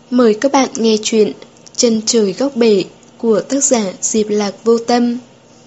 Mời các bạn nghe chuyện Chân trời góc bể của tác giả Diệp Lạc Vô Tâm.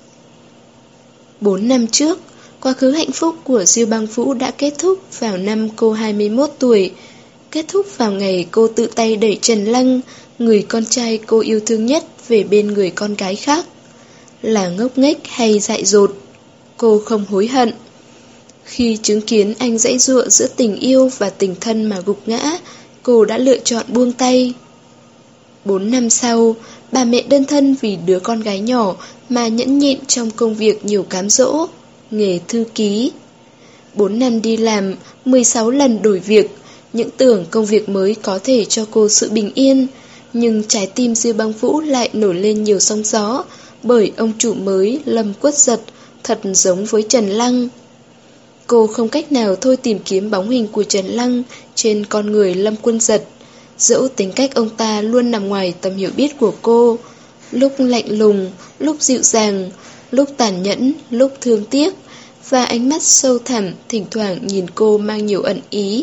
4 năm trước, quá khứ hạnh phúc của Diêu Băng Vũ đã kết thúc vào năm cô 21 tuổi. Kết thúc vào ngày cô tự tay đẩy Trần Lăng, người con trai cô yêu thương nhất, về bên người con gái khác. Là ngốc nghếch hay dại dột, cô không hối hận. Khi chứng kiến anh giãy giụa giữa tình yêu và tình thân mà gục ngã, cô đã lựa chọn buông tay. 4 năm sau, bà mẹ đơn thân vì đứa con gái nhỏ mà nhẫn nhịn trong công việc nhiều cám dỗ, nghề thư ký. 4 năm đi làm, 16 lần đổi việc, những tưởng công việc mới có thể cho cô sự bình yên, nhưng trái tim Diêu Băng Vũ lại nổi lên nhiều sóng gió, bởi ông chủ mới Lâm Quất Giật thật giống với Trần Lăng. Cô không cách nào thôi tìm kiếm bóng hình của Trần Lăng trên con người Lâm Quân Giật. Dẫu tính cách ông ta luôn nằm ngoài tầm hiểu biết của cô, lúc lạnh lùng, lúc dịu dàng, lúc tàn nhẫn, lúc thương tiếc, và ánh mắt sâu thẳm thỉnh thoảng nhìn cô mang nhiều ẩn ý.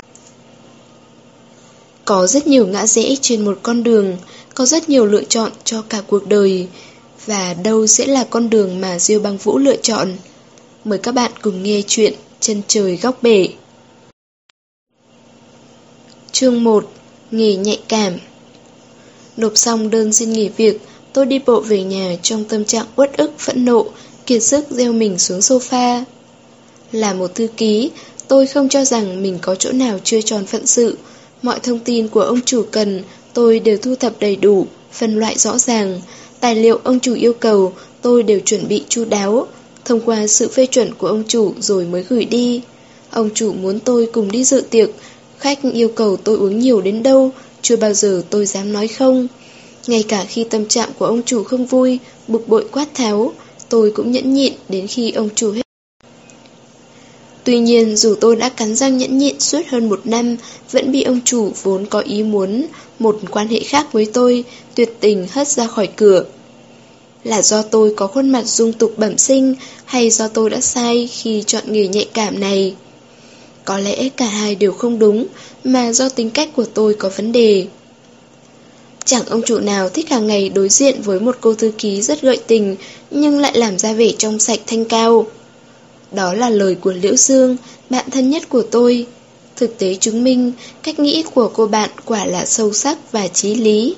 Có rất nhiều ngã rẽ trên một con đường, có rất nhiều lựa chọn cho cả cuộc đời, và đâu sẽ là con đường mà Diêu Băng Vũ lựa chọn. Mời các bạn cùng nghe chuyện Chân trời góc bể. Chương 1. Nghề nhạy cảm. Nộp xong đơn xin nghỉ việc, tôi đi bộ về nhà trong tâm trạng uất ức phẫn nộ, kiệt sức gieo mình xuống sofa. Là một thư ký, tôi không cho rằng mình có chỗ nào chưa tròn phận sự. Mọi thông tin của ông chủ cần, tôi đều thu thập đầy đủ, phân loại rõ ràng. Tài liệu ông chủ yêu cầu, tôi đều chuẩn bị chu đáo, thông qua sự phê chuẩn của ông chủ rồi mới gửi đi. Ông chủ muốn tôi cùng đi dự tiệc, khách yêu cầu tôi uống nhiều đến đâu, chưa bao giờ tôi dám nói không. Ngay cả khi tâm trạng của ông chủ không vui, bực bội quát tháo, tôi cũng nhẫn nhịn đến khi ông chủ hết. Tuy nhiên, dù tôi đã cắn răng nhẫn nhịn suốt hơn 1 năm, vẫn bị ông chủ vốn có ý muốn một quan hệ khác với tôi, tuyệt tình hất ra khỏi cửa. Là do tôi có khuôn mặt dung tục bẩm sinh, hay do tôi đã sai khi chọn nghề nhạy cảm này? Có lẽ cả hai đều không đúng, mà do tính cách của tôi có vấn đề. Chẳng ông chủ nào thích hàng ngày đối diện với một cô thư ký rất gợi tình, nhưng lại làm ra vẻ trong sạch thanh cao. Đó là lời của Liễu Dương, bạn thân nhất của tôi. Thực tế chứng minh, cách nghĩ của cô bạn quả là sâu sắc và chí lý.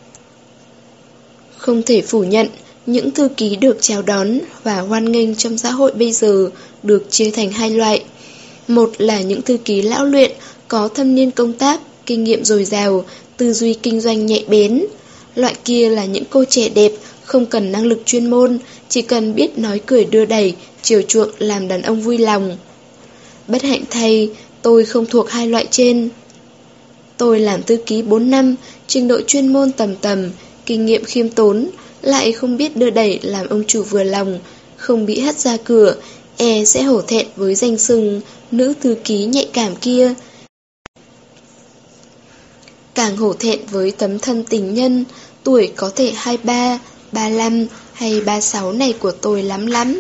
Không thể phủ nhận, những thư ký được chào đón và hoan nghênh trong xã hội bây giờ được chia thành hai loại. Một là những thư ký lão luyện, có thâm niên công tác, kinh nghiệm dồi dào, tư duy kinh doanh nhạy bén. Loại kia là những cô trẻ đẹp, không cần năng lực chuyên môn, chỉ cần biết nói cười đưa đẩy, chiều chuộng làm đàn ông vui lòng. Bất hạnh thay, tôi không thuộc hai loại trên. Tôi làm thư ký 4 năm, trình độ chuyên môn tầm tầm, kinh nghiệm khiêm tốn, lại không biết đưa đẩy làm ông chủ vừa lòng, không bị hất ra cửa, sẽ hổ thẹn với danh xưng nữ thư ký nhạy cảm kia. Càng hổ thẹn với tấm thân tình nhân, tuổi có thể 23, 35 hay 36 này của tôi lắm lắm.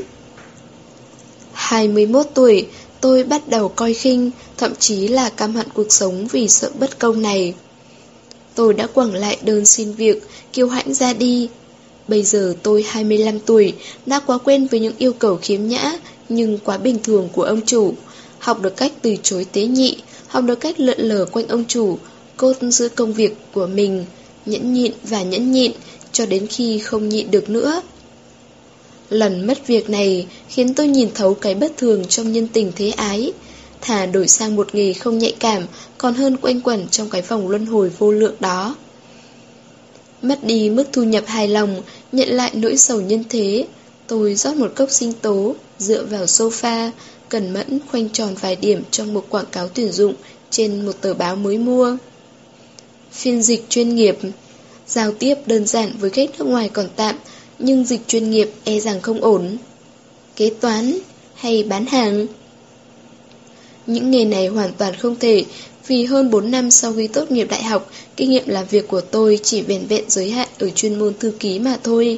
21 tuổi, tôi bắt đầu coi khinh, thậm chí là căm hận cuộc sống vì sợ bất công này. Tôi đã quẳng lại đơn xin việc, kiêu hãnh ra đi. Bây giờ tôi 25 tuổi, đã quá quen với những yêu cầu khiếm nhã, nhưng quá bình thường của ông chủ. Học được cách từ chối tế nhị, học được cách lượn lờ quanh ông chủ, cốt giữ công việc của mình, nhẫn nhịn và nhẫn nhịn, cho đến khi không nhịn được nữa. Lần mất việc này khiến tôi nhìn thấu cái bất thường trong nhân tình thế ái. Thà đổi sang một nghề không nhạy cảm, còn hơn quanh quẩn trong cái vòng luân hồi vô lượng đó. Mất đi mức thu nhập hài lòng, nhận lại nỗi sầu nhân thế. Tôi rót một cốc sinh tố, dựa vào sofa, cẩn mẫn khoanh tròn vài điểm trong một quảng cáo tuyển dụng trên một tờ báo mới mua. Phiên dịch chuyên nghiệp. Giao tiếp đơn giản với khách nước ngoài còn tạm, nhưng dịch chuyên nghiệp e rằng không ổn. Kế toán hay bán hàng? Những nghề này hoàn toàn không thể, vì hơn 4 năm sau khi tốt nghiệp đại học, kinh nghiệm làm việc của tôi chỉ vẻn vẹn giới hạn ở chuyên môn thư ký mà thôi.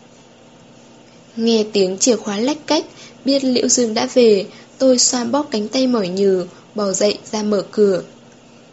Nghe tiếng chìa khóa lách cách, biết Liễu Dương đã về, tôi xoa bóp cánh tay mỏi nhừ, bò dậy ra mở cửa.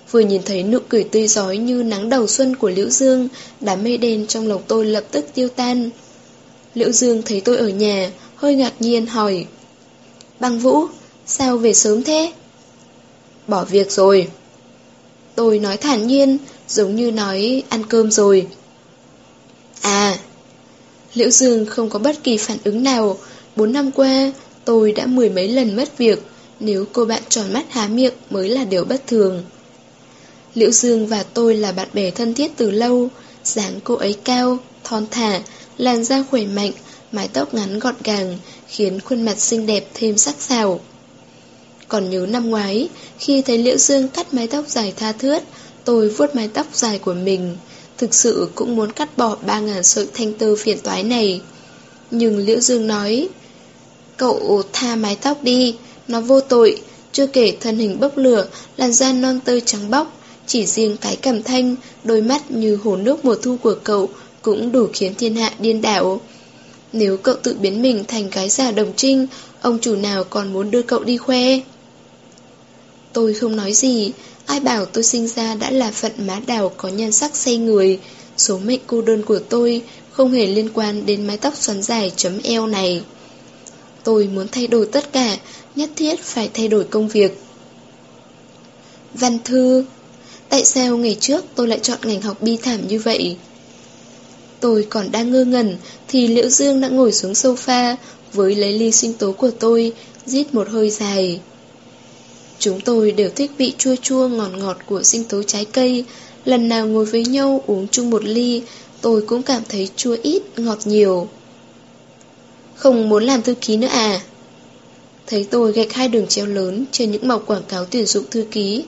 Vừa nhìn thấy nụ cười tươi rói như nắng đầu xuân của Liễu Dương, đám mây đen trong lòng tôi lập tức tiêu tan. Liễu Dương thấy tôi ở nhà, hơi ngạc nhiên hỏi: Băng Vũ, sao về sớm thế? Bỏ việc rồi. Tôi nói thản nhiên, giống như nói ăn cơm rồi. À. Liễu Dương không có bất kỳ phản ứng nào. 4 năm qua, tôi đã 10 mấy lần mất việc. Nếu cô bạn tròn mắt há miệng mới là điều bất thường. Liễu Dương và tôi là bạn bè thân thiết từ lâu. Dáng cô ấy cao, thon thả, làn da khỏe mạnh, mái tóc ngắn gọn gàng, khiến khuôn mặt xinh đẹp thêm sắc sảo. Còn nhớ năm ngoái, khi thấy Liễu Dương cắt mái tóc dài tha thướt, tôi vuốt mái tóc dài của mình. Thực sự cũng muốn cắt bỏ 3.000 sợi thanh tơ phiền toái này. Nhưng Liễu Dương nói: Cậu tha mái tóc đi, nó vô tội. Chưa kể thân hình bốc lửa, làn da non tơ trắng bóc, chỉ riêng cái cằm thanh, đôi mắt như hồ nước mùa thu của cậu cũng đủ khiến thiên hạ điên đảo. Nếu cậu tự biến mình thành cái giả đồng trinh, ông chủ nào còn muốn đưa cậu đi khoe? Tôi không nói gì. Ai bảo tôi sinh ra đã là phận má đào có nhan sắc say người. Số mệnh cô đơn của tôi không hề liên quan đến mái tóc xoắn dài chấm eo này. Tôi muốn thay đổi tất cả, nhất thiết phải thay đổi công việc. Văn thư. Tại sao ngày trước tôi lại chọn ngành học bi thảm như vậy? Tôi còn đang ngơ ngẩn thì Liễu Dương đã ngồi xuống sofa với lấy ly sinh tố của tôi, rít một hơi dài. Chúng tôi đều thích vị chua chua ngọt ngọt của sinh tố trái cây. Lần nào ngồi với nhau uống chung một ly, tôi cũng cảm thấy chua ít, ngọt nhiều. Không muốn làm thư ký nữa à? Thấy tôi gạch 2 đường chéo lớn trên những màu quảng cáo tuyển dụng thư ký,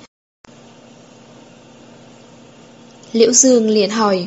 Liễu Dương liền hỏi: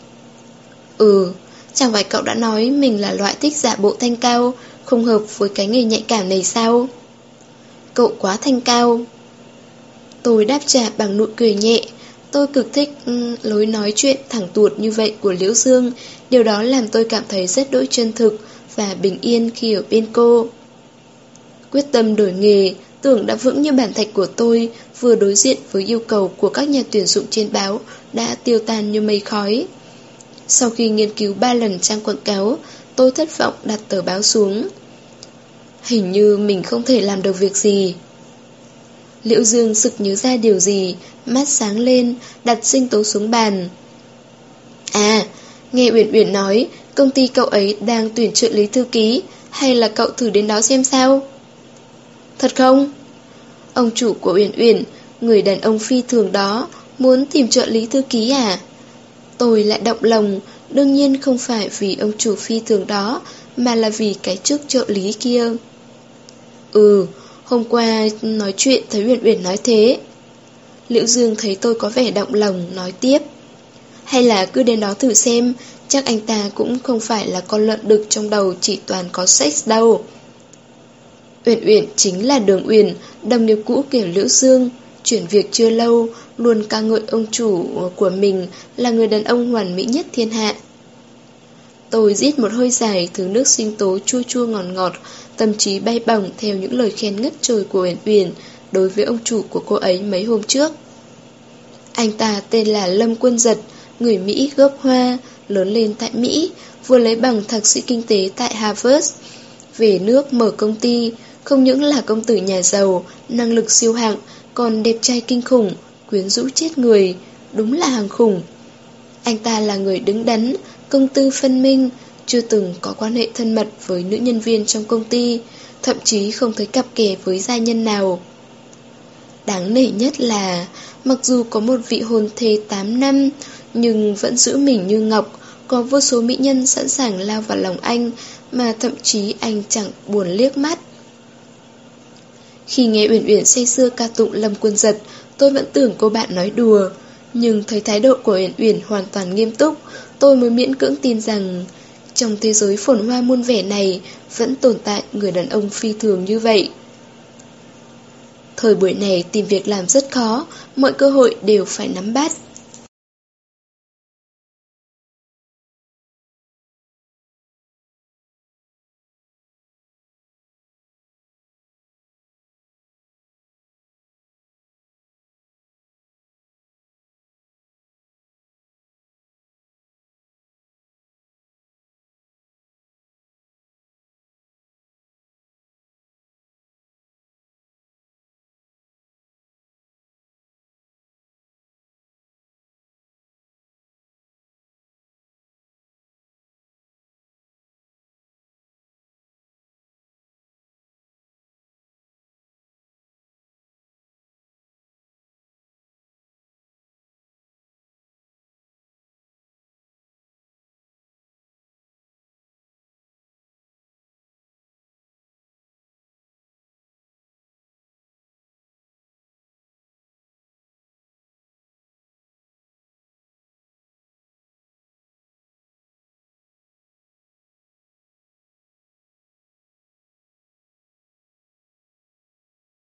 Chẳng phải cậu đã nói mình là loại thích giả bộ thanh cao, không hợp với cái nghề nhạy cảm này sao? Cậu quá thanh cao. Tôi đáp trả bằng nụ cười nhẹ. Tôi cực thích lối nói chuyện thẳng tuột như vậy của Liễu Dương. Điều đó làm tôi cảm thấy rất đỗi chân thực và bình yên khi ở bên cô. Quyết tâm đổi nghề, tưởng đã vững như bản thạch của tôi, vừa đối diện với yêu cầu của các nhà tuyển dụng trên báo, đã tiêu tan như mây khói. Sau khi nghiên cứu 3 lần trang quảng cáo, tôi thất vọng đặt tờ báo xuống. Hình như mình không thể làm được việc gì. Liễu Dương sực nhớ ra điều gì, mắt sáng lên, đặt sinh tố xuống bàn. À, nghe Uyển Uyển nói, công ty cậu ấy đang tuyển trợ lý thư ký, hay là cậu thử đến đó xem sao? Thật không? Ông chủ của Uyển Uyển, người đàn ông phi thường đó, muốn tìm trợ lý thư ký à? Tôi lại động lòng, đương nhiên không phải vì ông chủ phi thường đó, mà là vì cái chức trợ lý kia. Hôm qua nói chuyện thấy Uyển Uyển nói thế. Liễu Dương thấy tôi có vẻ động lòng, nói tiếp: Hay là cứ đến đó thử xem, chắc anh ta cũng không phải là con lợn đực trong đầu chỉ toàn có sex đâu. Uyển Uyển chính là Đường Uyển, đồng nghiệp cũ của Liễu Dương, chuyển việc chưa lâu, luôn ca ngợi ông chủ của mình là người đàn ông hoàn mỹ nhất thiên hạ. Tôi rít một hơi dài thứ nước sinh tố chua chua ngọt ngọt, tâm trí bay bổng theo những lời khen ngất trời của Uyển Uyển đối với ông chủ của cô ấy mấy hôm trước. Anh ta tên là Lâm Quân Giật, người Mỹ gốc Hoa, lớn lên tại Mỹ, vừa lấy bằng thạc sĩ kinh tế tại Harvard. Về nước mở công ty, không những là công tử nhà giàu, năng lực siêu hạng, còn đẹp trai kinh khủng, quyến rũ chết người, đúng là hàng khủng. Anh ta là người đứng đắn, công tư phân minh, chưa từng có quan hệ thân mật với nữ nhân viên trong công ty, thậm chí không thấy cặp kè với giai nhân nào. Đáng nể nhất là, mặc dù có một vị hôn thê 8 năm, nhưng vẫn giữ mình như ngọc, có vô số mỹ nhân sẵn sàng lao vào lòng anh, mà thậm chí anh chẳng buồn liếc mắt. Khi nghe Uyển Uyển say sưa ca tụng Lâm Quân Giật, tôi vẫn tưởng cô bạn nói đùa, nhưng thấy thái độ của Uyển Uyển hoàn toàn nghiêm túc, tôi mới miễn cưỡng tin rằng trong thế giới phồn hoa muôn vẻ này vẫn tồn tại người đàn ông phi thường như vậy. Thời buổi này tìm việc làm rất khó, mọi cơ hội đều phải nắm bắt.